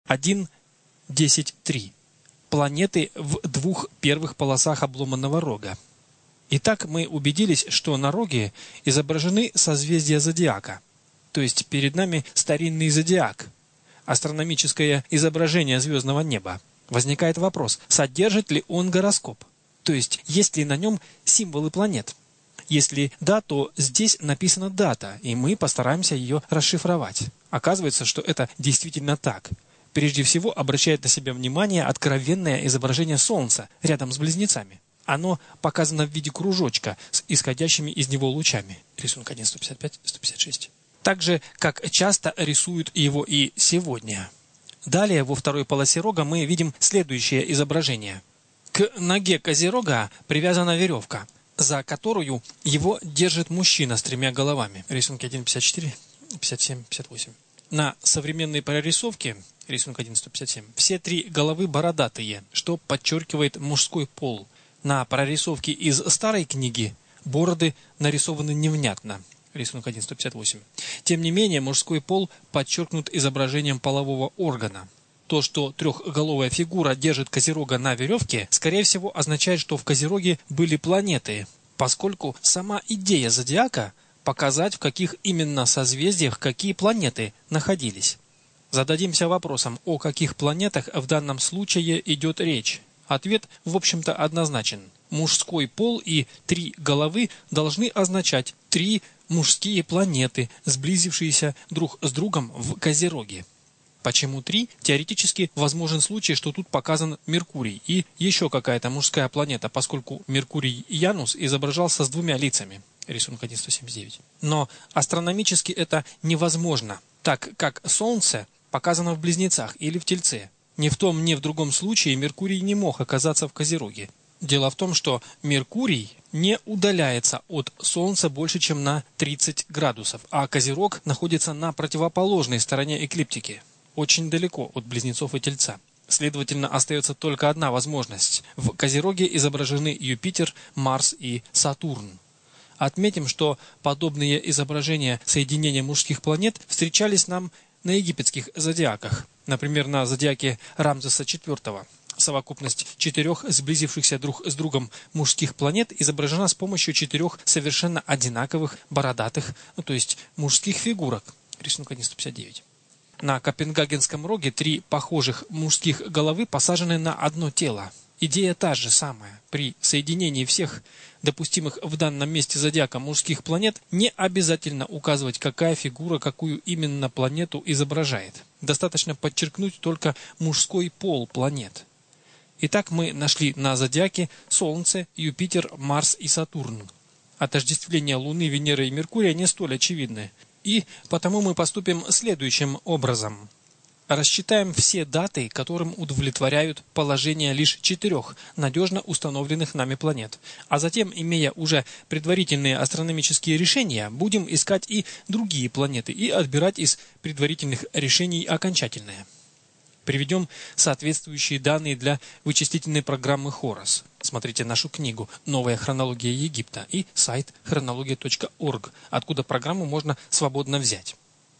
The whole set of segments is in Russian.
1.10.3. Планеты в двух первых полосах обломанного рога. Итак, мы убедились, что на роге изображены созвездия зодиака, то есть перед нами старинный зодиак, астрономическое изображение звездного неба. Возникает вопрос, содержит ли он гороскоп, то есть ли на нем символы планет. Если да, то здесь написана дата, и мы постараемся ее расшифровать. Оказывается, что это действительно так. Прежде всего обращает на себя внимание откровенное изображение Солнца рядом с близнецами. Оно показано в виде кружочка с исходящими из него лучами. Рисунок 1, 155, 156. Так же, как часто рисуют его и сегодня. Далее, во второй полосе рога мы видим следующее изображение. К ноге козерога привязана веревка, за которую его держит мужчина с 3 головами. Рисунки 1.54, 57, 58. На современной прорисовке, рисунок 1.157, все 3 головы бородатые, что подчеркивает мужской пол. На прорисовке из старой книги бороды нарисованы невнятно. Рисунок 1.158. Тем не менее, мужской пол подчеркнут изображением полового органа. То, что трехголовая фигура держит козерога на веревке, скорее всего означает, что в козероге были планеты, поскольку сама идея зодиака – показать, в каких именно созвездиях какие планеты находились. Зададимся вопросом, о каких планетах в данном случае идет речь. Ответ, в общем-то, однозначен. Мужской пол и 3 головы должны означать 3 мужские планеты, сблизившиеся друг с другом в козероге. Почему 3? Теоретически возможен случай, что тут показан Меркурий и еще какая-то мужская планета, поскольку Меркурий Янус изображался с 2 лицами. Рисунок 1.179. Но астрономически это невозможно, так как Солнце показано в Близнецах или в Тельце. Ни в том, ни в другом случае Меркурий не мог оказаться в Козероге. Дело в том, что Меркурий не удаляется от Солнца больше, чем на 30 градусов, а Козерог находится на противоположной стороне эклиптики, очень далеко от Близнецов и Тельца. Следовательно, остается только одна возможность. В Козероге изображены Юпитер, Марс и Сатурн. Отметим, что подобные изображения соединения мужских планет встречались нам на египетских зодиаках. Например, на зодиаке Рамзеса IV. Совокупность 4 сблизившихся друг с другом мужских планет изображена с помощью 4 совершенно одинаковых бородатых, то есть мужских фигурок. Рисунок 1.159. На Копенгагенском роге 3 похожих мужских головы посажены на одно тело. Идея та же самая. При соединении всех допустимых в данном месте зодиака мужских планет не обязательно указывать, какая фигура какую именно планету изображает. Достаточно подчеркнуть только мужской пол планет. Итак, мы нашли на зодиаке Солнце, Юпитер, Марс и Сатурн. Отождествление Луны, Венеры и Меркурия не столь очевидны. И потому мы поступим следующим образом. Рассчитаем все даты, которым удовлетворяют положение лишь 4 надежно установленных нами планет. А затем, имея уже предварительные астрономические решения, будем искать и другие планеты и отбирать из предварительных решений окончательные. Приведем соответствующие данные для вычислительной программы Horus. Смотрите нашу книгу «Новая хронология Египта» и сайт chronologia.org, откуда программу можно свободно взять.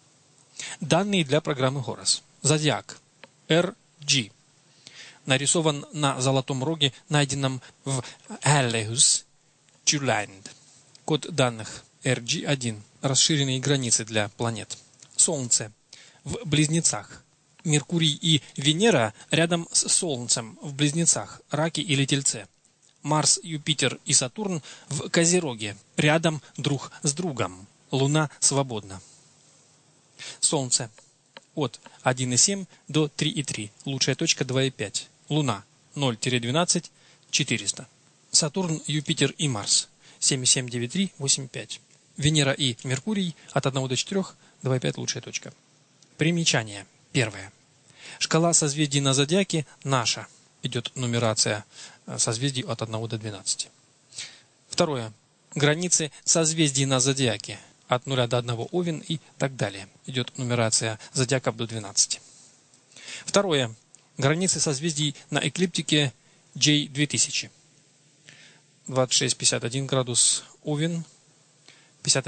Данные для программы Horus. Зодиак RG. Нарисован на золотом роге, найденном в Helleus, Juland. Код данных RG1. Расширенные границы для планет. Солнце в Близнецах. Меркурий и Венера рядом с Солнцем в Близнецах, Раке или Тельце. Марс, Юпитер и Сатурн в Козероге, рядом друг с другом. Луна свободна. Солнце от 1,7 до 3,3. Лучшая точка 2,5. Луна 0-12, 400. Сатурн, Юпитер и Марс 7,7, 9,3, 8,5. Венера и Меркурий от 1 до 4, 2,5 лучшая точка. Примечание. Первое. Шкала созвездий на зодиаке наша. Идет нумерация созвездий от 1 до 12. Второе. Границы созвездий на зодиаке. От 0 до 1 Овен и так далее. Идет нумерация зодиаков до 12. Второе. Границы созвездий на эклиптике J2000. 26,51 градус Овен,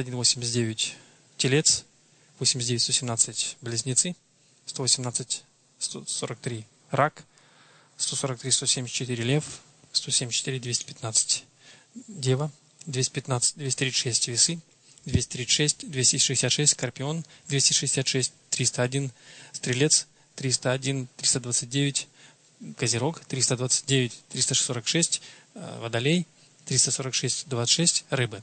51,89 Телец, 89,117 Близнецы, 118 143 рак, 143, 174 лев, 174, 215 дева, 215, 236 весы, 236, 266 скорпион, 266, 301 стрелец, 301, 329 козерог, 329, 346 водолей, 346, 26 рыбы.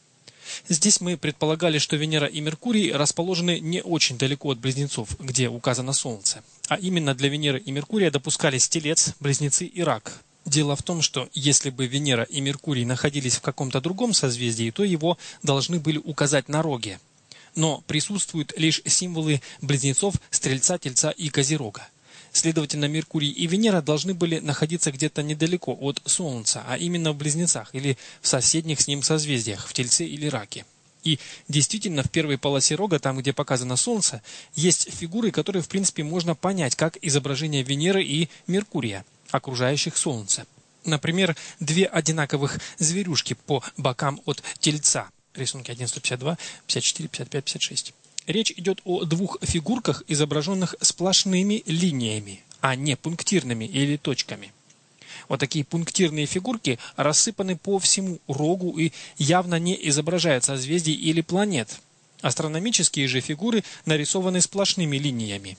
Здесь мы предполагали, что Венера и Меркурий расположены не очень далеко от Близнецов, где указано Солнце. А именно для Венеры и Меркурия допускались Телец, Близнецы и Рак. Дело в том, что если бы Венера и Меркурий находились в каком-то другом созвездии, то его должны были указать на Роге. Но присутствуют лишь символы Близнецов, Стрельца, Тельца и Козерога. Следовательно, Меркурий и Венера должны были находиться где-то недалеко от Солнца, а именно в Близнецах или в соседних с ним созвездиях, в Тельце или Раке. И действительно, в первой полосе Рога, там, где показано Солнце, есть фигуры, которые, в принципе, можно понять как изображение Венеры и Меркурия, окружающих Солнце. Например, две одинаковых зверюшки по бокам от Тельца. Рисунки 1.152, 54, 55, 56. Речь идет о двух фигурках, изображенных сплошными линиями, а не пунктирными или точками. Вот такие пунктирные фигурки рассыпаны по всему Рогу и явно не изображают созвездий или планет. Астрономические же фигуры нарисованы сплошными линиями.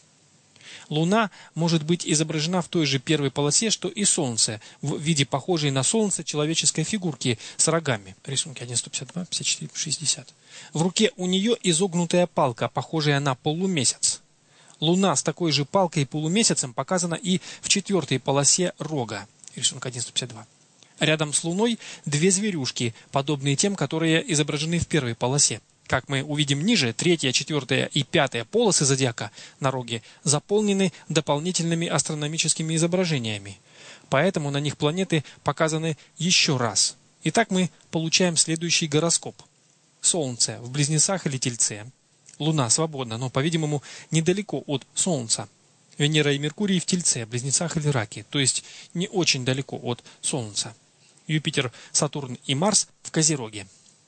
Луна может быть изображена в той же первой полосе, что и Солнце, в виде похожей на Солнце человеческой фигурки с рогами. Рисунки 1.152, 54, 60. В руке у нее изогнутая палка, похожая на полумесяц. Луна с такой же палкой и полумесяцем показана и в четвертой полосе Рога. Рисунок 1.152. Рядом с Луной две зверюшки, подобные тем, которые изображены в первой полосе. Как мы увидим ниже, 3, 4 и 5 полосы зодиака на Роге заполнены дополнительными астрономическими изображениями. Поэтому на них планеты показаны еще раз. Итак, мы получаем следующий гороскоп. Солнце в Близнецах или Тельце. Луна свободна, но, по-видимому, недалеко от Солнца. Венера и Меркурий в Тельце, Близнецах или Раке, то есть не очень далеко от Солнца. Юпитер, Сатурн и Марс в Козероге.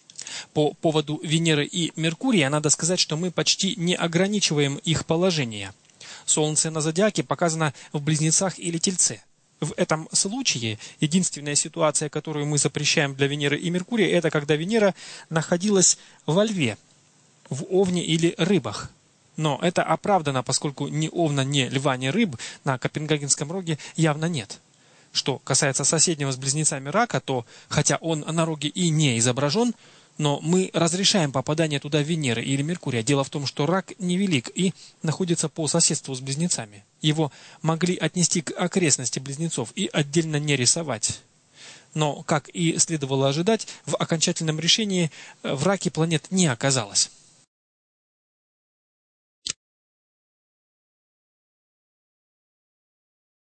По поводу Венеры и Меркурия надо сказать, что мы почти не ограничиваем их положение. Солнце на зодиаке показано в Близнецах или Тельце. В этом случае единственная ситуация, которую мы запрещаем для Венеры и Меркурия, это когда Венера находилась во Льве, в Овне или Рыбах. Но это оправдано, поскольку ни Овна, ни Льва, ни Рыб на Копенгагенском Роге явно нет. Что касается соседнего с Близнецами Рака, то, хотя он на Роге и не изображен, но мы разрешаем попадание туда Венеры или Меркурия. Дело в том, что Рак невелик и находится по соседству с Близнецами. Его могли отнести к окрестности Близнецов и отдельно не рисовать. Но, как и следовало ожидать, в окончательном решении в Раке планет не оказалось.